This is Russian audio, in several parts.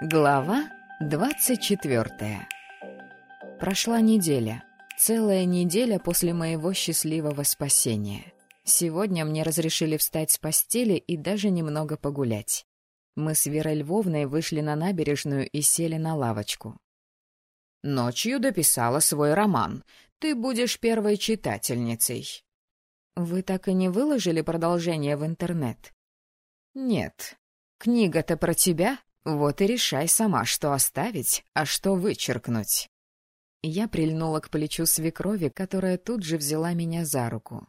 Глава 24. Прошла неделя. Целая неделя после моего счастливого спасения. Сегодня мне разрешили встать с постели и даже немного погулять. Мы с Верой Львовной вышли на набережную и сели на лавочку. «Ночью дописала свой роман. Ты будешь первой читательницей». «Вы так и не выложили продолжение в интернет?» «Нет. Книга-то про тебя. Вот и решай сама, что оставить, а что вычеркнуть». Я прильнула к плечу свекрови, которая тут же взяла меня за руку.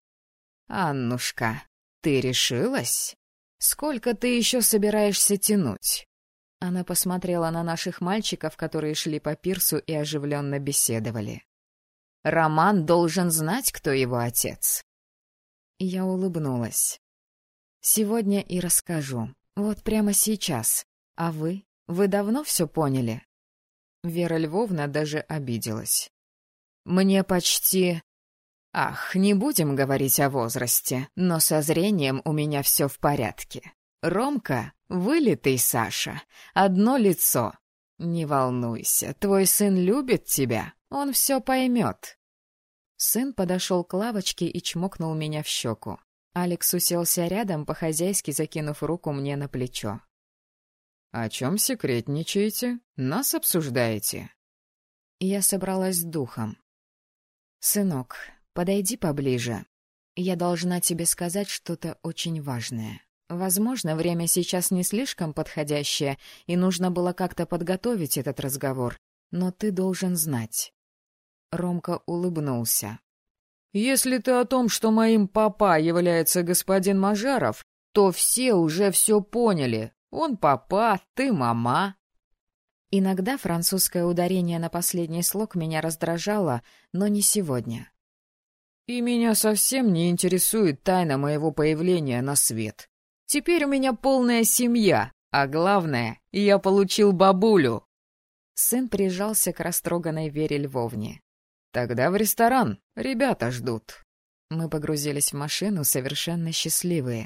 «Аннушка, ты решилась? Сколько ты еще собираешься тянуть?» Она посмотрела на наших мальчиков, которые шли по пирсу и оживленно беседовали. «Роман должен знать, кто его отец». Я улыбнулась. «Сегодня и расскажу. Вот прямо сейчас. А вы? Вы давно все поняли?» Вера Львовна даже обиделась. «Мне почти... Ах, не будем говорить о возрасте, но со зрением у меня все в порядке. Ромка — вылитый Саша, одно лицо. Не волнуйся, твой сын любит тебя, он все поймет». Сын подошел к лавочке и чмокнул меня в щеку. Алекс уселся рядом, по-хозяйски закинув руку мне на плечо. «О чем секретничаете? Нас обсуждаете?» Я собралась с духом. «Сынок, подойди поближе. Я должна тебе сказать что-то очень важное. Возможно, время сейчас не слишком подходящее, и нужно было как-то подготовить этот разговор, но ты должен знать». Ромка улыбнулся. «Если ты о том, что моим папа является господин Мажаров, то все уже все поняли. Он папа, ты мама». Иногда французское ударение на последний слог меня раздражало, но не сегодня. «И меня совсем не интересует тайна моего появления на свет. Теперь у меня полная семья, а главное, я получил бабулю». Сын прижался к растроганной Вере Львовне. «Тогда в ресторан, ребята ждут». Мы погрузились в машину, совершенно счастливые.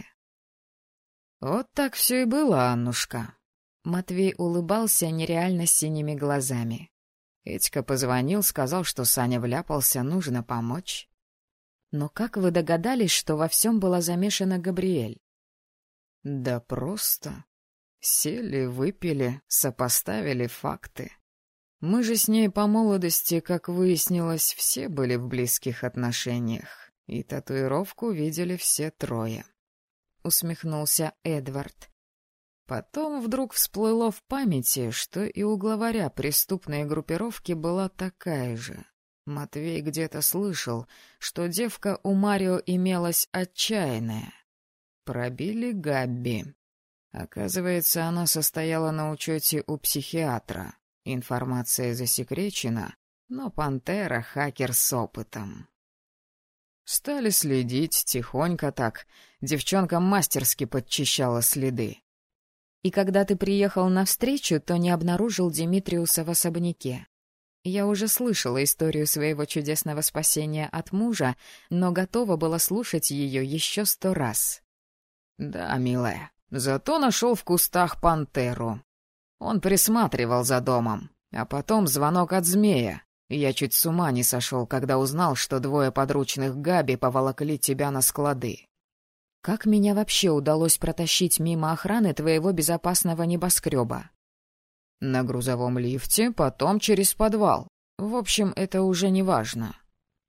«Вот так все и было, Аннушка». Матвей улыбался нереально синими глазами. Этька позвонил, сказал, что Саня вляпался, нужно помочь. «Но как вы догадались, что во всем была замешана Габриэль?» «Да просто. Сели, выпили, сопоставили факты. Мы же с ней по молодости, как выяснилось, все были в близких отношениях, и татуировку видели все трое». Усмехнулся Эдвард. Потом вдруг всплыло в памяти, что и у главаря преступной группировки была такая же. Матвей где-то слышал, что девка у Марио имелась отчаянная. Пробили Габби. Оказывается, она состояла на учете у психиатра. Информация засекречена, но Пантера — хакер с опытом. Стали следить тихонько так. Девчонка мастерски подчищала следы. «И когда ты приехал навстречу, то не обнаружил Димитриуса в особняке. Я уже слышала историю своего чудесного спасения от мужа, но готова была слушать ее еще 100 раз». «Да, милая, зато нашел в кустах пантеру. Он присматривал за домом, а потом звонок от змея. Я чуть с ума не сошел, когда узнал, что 2 подручных Габи поволокли тебя на склады». «Как меня вообще удалось протащить мимо охраны твоего безопасного небоскреба?» «На грузовом лифте, потом через подвал. В общем, это уже не важно.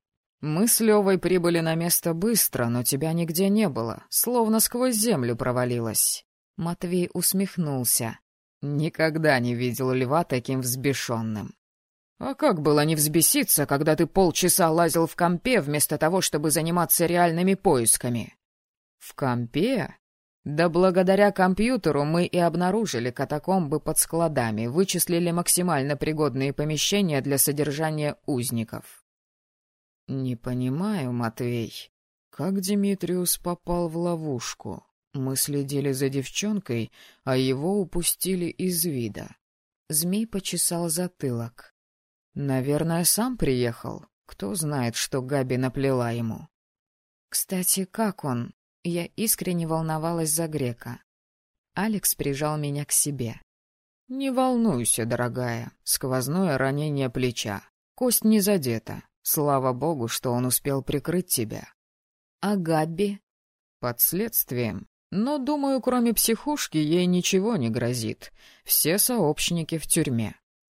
Мы с Левой прибыли на место быстро, но тебя нигде не было, словно сквозь землю провалилась». Матвей усмехнулся. «Никогда не видел Льва таким взбешенным». «А как было не взбеситься, когда ты полчаса лазил в компе вместо того, чтобы заниматься реальными поисками?» «В компе? Да благодаря компьютеру мы и обнаружили катакомбы под складами, вычислили максимально пригодные помещения для содержания узников». «Не понимаю, Матвей, как Димитриус попал в ловушку? Мы следили за девчонкой, а его упустили из вида». Змей почесал затылок. «Наверное, сам приехал. Кто знает, что Габи наплела ему». «Кстати, как он?» Я искренне волновалась за Грека. Алекс прижал меня к себе. «Не волнуйся, дорогая, сквозное ранение плеча. Кость не задета. Слава богу, что он успел прикрыть тебя». «А Габби?» «Под следствием. Но, думаю, кроме психушки ей ничего не грозит. Все сообщники в тюрьме».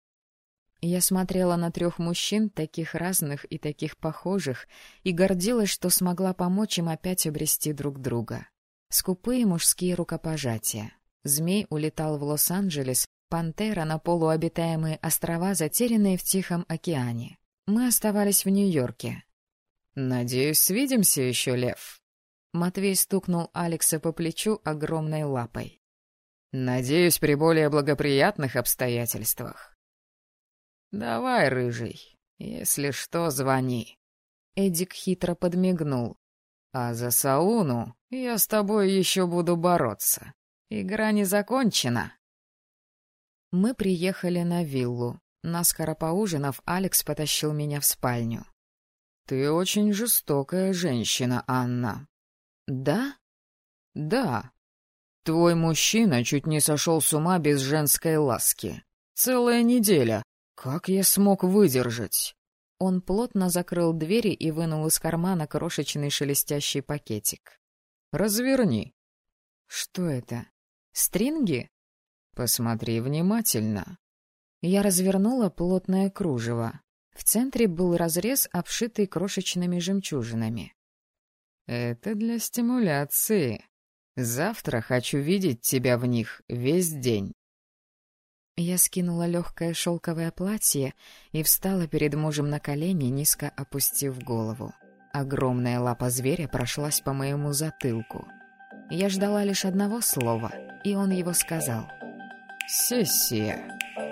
Я смотрела на 3 мужчин, таких разных и таких похожих, и гордилась, что смогла помочь им опять обрести друг друга. Скупые мужские рукопожатия. Змей улетал в Лос-Анджелес, пантера на полуобитаемые острова, затерянные в Тихом океане. Мы оставались в Нью-Йорке. «Надеюсь, свидимся еще, Лев?» Матвей стукнул Алекса по плечу огромной лапой. «Надеюсь, при более благоприятных обстоятельствах». «Давай, рыжий, если что, звони». Эдик хитро подмигнул. «А за Сауну я с тобой еще буду бороться. Игра не закончена». Мы приехали на виллу. Наскоро поужинав, Алекс потащил меня в спальню. «Ты очень жестокая женщина, Анна». «Да?» «Да. Твой мужчина чуть не сошел с ума без женской ласки. Целая неделя. Как я смог выдержать?» Он плотно закрыл двери и вынул из кармана крошечный шелестящий пакетик. «Разверни». «Что это? Стринги?» «Посмотри внимательно». Я развернула плотное кружево. В центре был разрез, обшитый крошечными жемчужинами. «Это для стимуляции. Завтра хочу видеть тебя в них весь день». Я скинула легкое шелковое платье и встала перед мужем на колени, низко опустив голову. Огромная лапа зверя прошлась по моему затылку. Я ждала лишь одного слова, и он его сказал. «Сессия».